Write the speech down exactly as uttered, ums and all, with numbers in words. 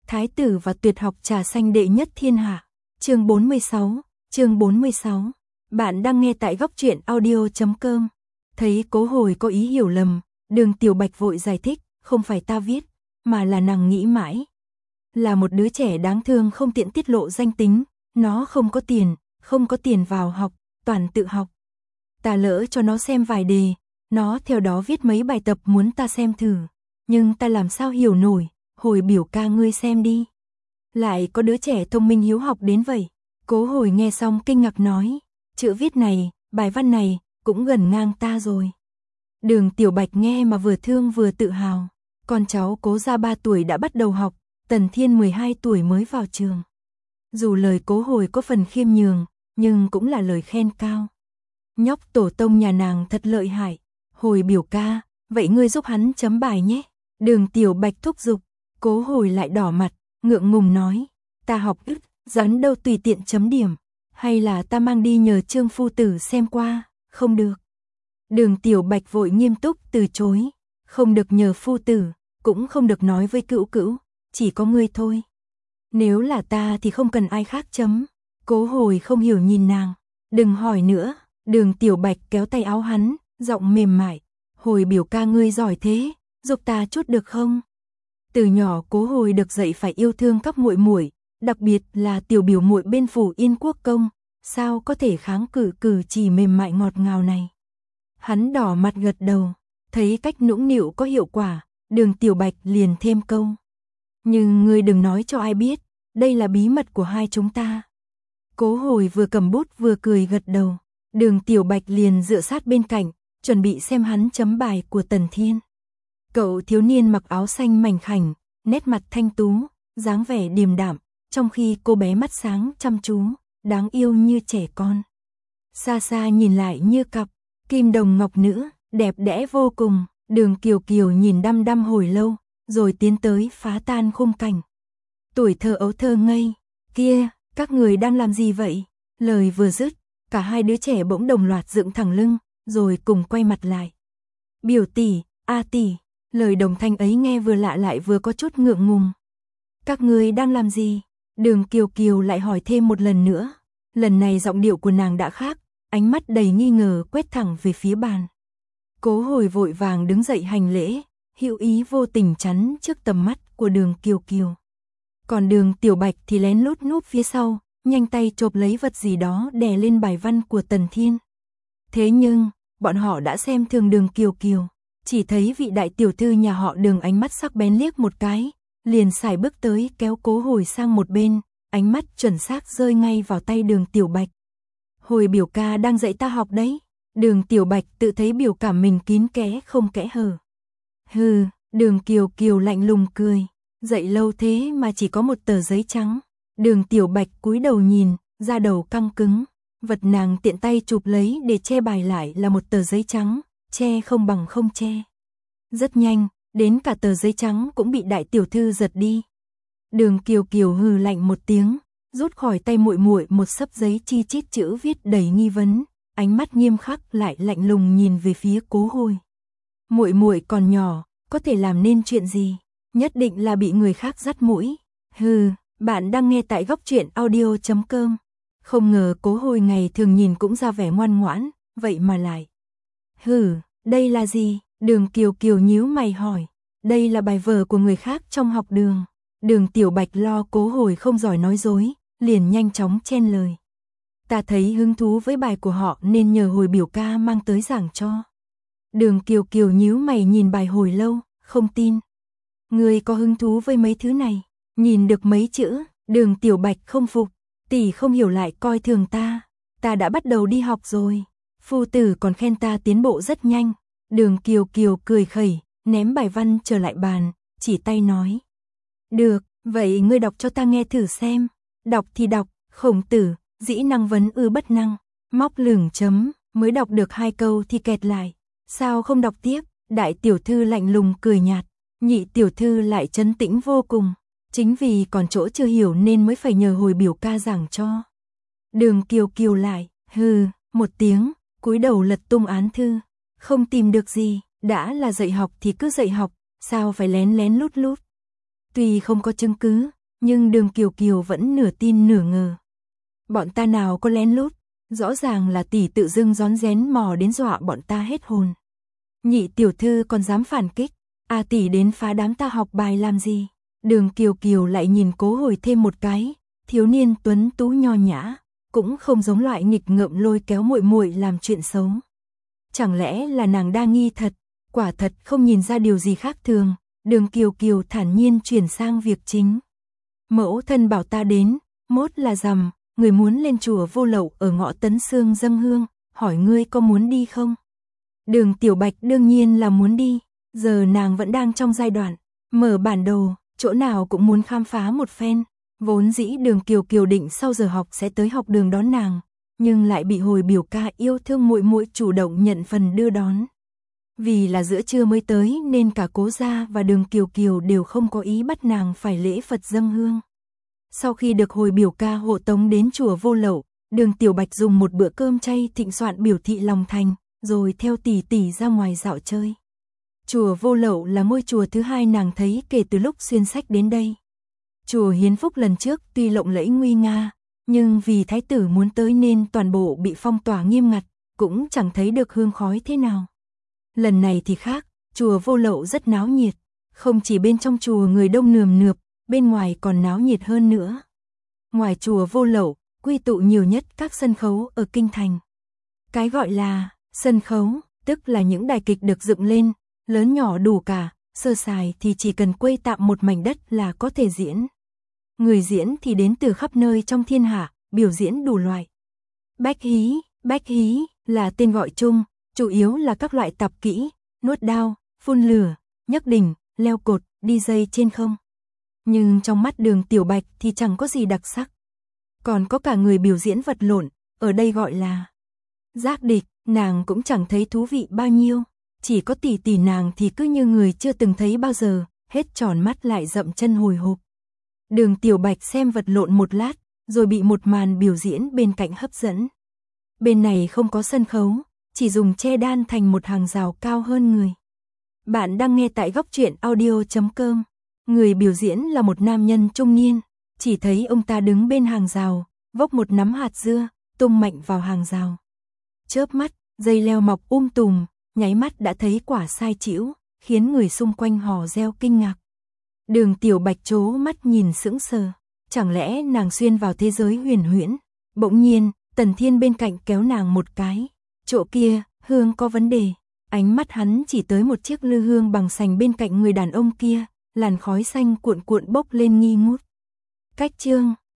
Thái tử và tuyệt học trà xanh đệ nhất thiên hạ. Chương bốn mươi sáu, chương bốn mươi sáu. Bạn đang nghe tại góc truyện audio chấm com. Thấy Cố Hồi có ý hiểu lầm, Đường Tiểu Bạch vội giải thích, không phải ta viết, mà là nàng nghĩ mãi. Là một đứa trẻ đáng thương không tiện tiết lộ danh tính, nó không có tiền, không có tiền vào học, toàn tự học. Ta lỡ cho nó xem vài đề, nó theo đó viết mấy bài tập muốn ta xem thử, nhưng ta làm sao hiểu nổi. Hồi biểu ca ngươi xem đi. Lại có đứa trẻ thông minh hiếu học đến vậy. Cố Hồi nghe xong kinh ngạc nói, chữ viết này, bài văn này, cũng gần ngang ta rồi. Đường Tiểu Bạch nghe mà vừa thương vừa tự hào. Con cháu Cố gia ba tuổi đã bắt đầu học, Tần Thiên mười hai tuổi mới vào trường. Dù lời Cố Hồi có phần khiêm nhường, nhưng cũng là lời khen cao. Nhóc tổ tông nhà nàng thật lợi hại. Hồi biểu ca, vậy ngươi giúp hắn chấm bài nhé. Đường Tiểu Bạch thúc giục. Cố Hồi lại đỏ mặt, ngượng ngùng nói, ta học ức, rắn đâu tùy tiện chấm điểm, hay là ta mang đi nhờ Trương phu tử xem qua, không được. Đường Tiểu Bạch vội nghiêm túc từ chối, không được nhờ phu tử, cũng không được nói với cữu cữu, chỉ có ngươi thôi. Nếu là ta thì không cần ai khác chấm. Cố Hồi không hiểu nhìn nàng, đừng hỏi nữa. Đường Tiểu Bạch kéo tay áo hắn, giọng mềm mại, Hồi biểu ca ngươi giỏi thế, giúp ta chút được không? Từ nhỏ Cố Hồi được dạy phải yêu thương các muội muội, đặc biệt là tiểu biểu muội bên phủ Yên Quốc công, sao có thể kháng cự cử chỉ mềm mại ngọt ngào này. Hắn đỏ mặt gật đầu, thấy cách nũng nịu có hiệu quả, Đường Tiểu Bạch liền thêm câu. Nhưng ngươi đừng nói cho ai biết, đây là bí mật của hai chúng ta. Cố Hồi vừa cầm bút vừa cười gật đầu, Đường Tiểu Bạch liền dựa sát bên cạnh, chuẩn bị xem hắn chấm bài của Tần Thiên. Cậu thiếu niên mặc áo xanh mảnh khảnh, nét mặt thanh tú, dáng vẻ điềm đạm, trong khi cô bé mắt sáng chăm chú, đáng yêu như trẻ con. Xa xa nhìn lại như cặp kim đồng ngọc nữ, đẹp đẽ vô cùng. Đường Kiều Kiều nhìn đăm đăm hồi lâu, rồi tiến tới phá tan khung cảnh. Tuổi thơ ấu thơ ngây, kia, các người đang làm gì vậy? Lời vừa dứt, cả hai đứa trẻ bỗng đồng loạt dựng thẳng lưng, rồi cùng quay mặt lại. Biểu tỷ, a tỷ. Lời đồng thanh ấy nghe vừa lạ lại vừa có chút ngượng ngùng. Các ngươi đang làm gì? Đường Kiều Kiều lại hỏi thêm một lần nữa. Lần này giọng điệu của nàng đã khác, ánh mắt đầy nghi ngờ quét thẳng về phía bàn. Cố Hồi vội vàng đứng dậy hành lễ, hữu ý vô tình chắn trước tầm mắt của Đường Kiều Kiều. Còn Đường Tiểu Bạch thì lén lút núp phía sau, nhanh tay chộp lấy vật gì đó đè lên bài văn của Tần Thiên. Thế nhưng, bọn họ đã xem thường Đường Kiều Kiều. Chỉ thấy vị đại tiểu thư nhà họ Đường ánh mắt sắc bén liếc một cái, liền xài bước tới kéo Cố Hồi sang một bên, ánh mắt chuẩn xác rơi ngay vào tay Đường Tiểu Bạch. Hồi biểu ca đang dạy ta học đấy. Đường Tiểu Bạch tự thấy biểu cảm mình kín kẽ không kẽ hở. Hừ, Đường Kiều Kiều lạnh lùng cười, dạy lâu thế mà chỉ có một tờ giấy trắng. Đường Tiểu Bạch cúi đầu nhìn, da đầu căng cứng, vật nàng tiện tay chụp lấy để che bài lại là một tờ giấy trắng. Che không bằng không che. Rất nhanh, đến cả tờ giấy trắng cũng bị đại tiểu thư giật đi. Đường Kiều Kiều hừ lạnh một tiếng, rút khỏi tay muội muội một xấp giấy chi chít chữ viết đầy nghi vấn, ánh mắt nghiêm khắc lại lạnh lùng nhìn về phía Cố Hồi. Muội muội còn nhỏ, có thể làm nên chuyện gì? Nhất định là bị người khác dắt mũi. Hừ, bạn đang nghe tại góc truyện audio chấm com. Không ngờ Cố Hồi ngày thường nhìn cũng ra vẻ ngoan ngoãn, vậy mà lại. Hừ, đây là gì? Đường Kiều Kiều nhíu mày hỏi. Đây là bài vở của người khác trong học đường. Đường Tiểu Bạch lo Cố Hồi không giỏi nói dối, liền nhanh chóng chen lời. Ta thấy hứng thú với bài của họ nên nhờ Hồi biểu ca mang tới giảng cho. Đường Kiều Kiều nhíu mày nhìn bài hồi lâu, không tin. Ngươi có hứng thú với mấy thứ này? Nhìn được mấy chữ, Đường Tiểu Bạch không phục. Tỷ không hiểu lại coi thường ta. Ta đã bắt đầu đi học rồi. Phu tử còn khen ta tiến bộ rất nhanh. Đường Kiều Kiều cười khẩy, ném bài văn trở lại bàn, chỉ tay nói. Được, vậy ngươi đọc cho ta nghe thử xem. Đọc thì đọc, Khổng Tử, dĩ năng vấn ư bất năng. Móc lửng chấm, mới đọc được hai câu thì kẹt lại. Sao không đọc tiếp? Đại tiểu thư lạnh lùng cười nhạt, nhị tiểu thư lại trấn tĩnh vô cùng. Chính vì còn chỗ chưa hiểu nên mới phải nhờ Hồi biểu ca giảng cho. Đường Kiều Kiều lại, hừ, một tiếng. Cúi đầu lật tung án thư, không tìm được gì, đã là dạy học thì cứ dạy học, sao phải lén lén lút lút. Tuy không có chứng cứ, nhưng Đường Kiều Kiều vẫn nửa tin nửa ngờ. Bọn ta nào có lén lút, rõ ràng là tỷ tự dưng rón rén mò đến dọa bọn ta hết hồn. Nhị tiểu thư còn dám phản kích, a tỷ đến phá đám ta học bài làm gì? Đường Kiều Kiều lại nhìn Cố Hồi thêm một cái, thiếu niên tuấn tú nho nhã, cũng không giống loại nghịch ngợm lôi kéo muội muội làm chuyện xấu. Chẳng lẽ là nàng đa nghi thật? Quả thật không nhìn ra điều gì khác thường. Đường Kiều Kiều thản nhiên chuyển sang việc chính. Mẫu thân bảo ta đến, mốt là rằm, người muốn lên chùa Vô Lậu ở ngõ Tấn Xương dâng hương, hỏi ngươi có muốn đi không? Đường Tiểu Bạch đương nhiên là muốn đi, giờ nàng vẫn đang trong giai đoạn mở bản đồ, chỗ nào cũng muốn khám phá một phen. Vốn dĩ Đường Kiều Kiều định sau giờ học sẽ tới học đường đón nàng, nhưng lại bị Hồi biểu ca yêu thương muội muội chủ động nhận phần đưa đón. Vì là giữa trưa mới tới nên cả Cố gia và Đường Kiều Kiều đều không có ý bắt nàng phải lễ Phật dâng hương. Sau khi được Hồi biểu ca hộ tống đến chùa Vô Lậu, Đường Tiểu Bạch dùng một bữa cơm chay thịnh soạn biểu thị lòng thành, rồi theo tỷ tỷ ra ngoài dạo chơi. Chùa Vô Lậu là ngôi chùa thứ hai nàng thấy kể từ lúc xuyên sách đến đây. Chùa Hiến Phúc lần trước tuy lộng lẫy nguy nga, nhưng vì thái tử muốn tới nên toàn bộ bị phong tỏa nghiêm ngặt, cũng chẳng thấy được hương khói thế nào. Lần này thì khác, chùa Vô Lậu rất náo nhiệt, không chỉ bên trong chùa người đông nườm nượp, bên ngoài còn náo nhiệt hơn nữa. Ngoài chùa Vô Lậu, quy tụ nhiều nhất các sân khấu ở kinh thành. Cái gọi là sân khấu, tức là những đài kịch được dựng lên, lớn nhỏ đủ cả, sơ sài thì chỉ cần quây tạm một mảnh đất là có thể diễn. Người diễn thì đến từ khắp nơi trong thiên hạ, biểu diễn đủ loại. Bách hí, bách hí là tên gọi chung, chủ yếu là các loại tập kỹ, nuốt đao, phun lửa, nhấc đỉnh, leo cột, đi dây trên không. Nhưng trong mắt Đường Tiểu Bạch thì chẳng có gì đặc sắc. Còn có cả người biểu diễn vật lộn, ở đây gọi là giác địch, nàng cũng chẳng thấy thú vị bao nhiêu. Chỉ có tỷ tỷ nàng thì cứ như người chưa từng thấy bao giờ, hết tròn mắt lại dậm chân hồi hộp. Đường Tiểu Bạch xem vật lộn một lát, rồi bị một màn biểu diễn bên cạnh hấp dẫn. Bên này không có sân khấu, chỉ dùng tre đan thành một hàng rào cao hơn người. Bạn đang nghe tại góc truyện audio chấm com. Người biểu diễn là một nam nhân trung niên, chỉ thấy ông ta đứng bên hàng rào, vốc một nắm hạt dưa, tung mạnh vào hàng rào. Chớp mắt, dây leo mọc um tùm, nháy mắt đã thấy quả sai chĩu, khiến người xung quanh hò reo kinh ngạc. Đường Tiểu Bạch trố mắt nhìn sững sờ, chẳng lẽ nàng xuyên vào thế giới huyền huyễn? Bỗng nhiên, Tần Thiên bên cạnh kéo nàng một cái, chỗ kia, hương có vấn đề. Ánh mắt hắn chỉ tới một chiếc lư hương bằng sành bên cạnh người đàn ông kia, làn khói xanh cuộn cuộn bốc lên nghi ngút. Cách chương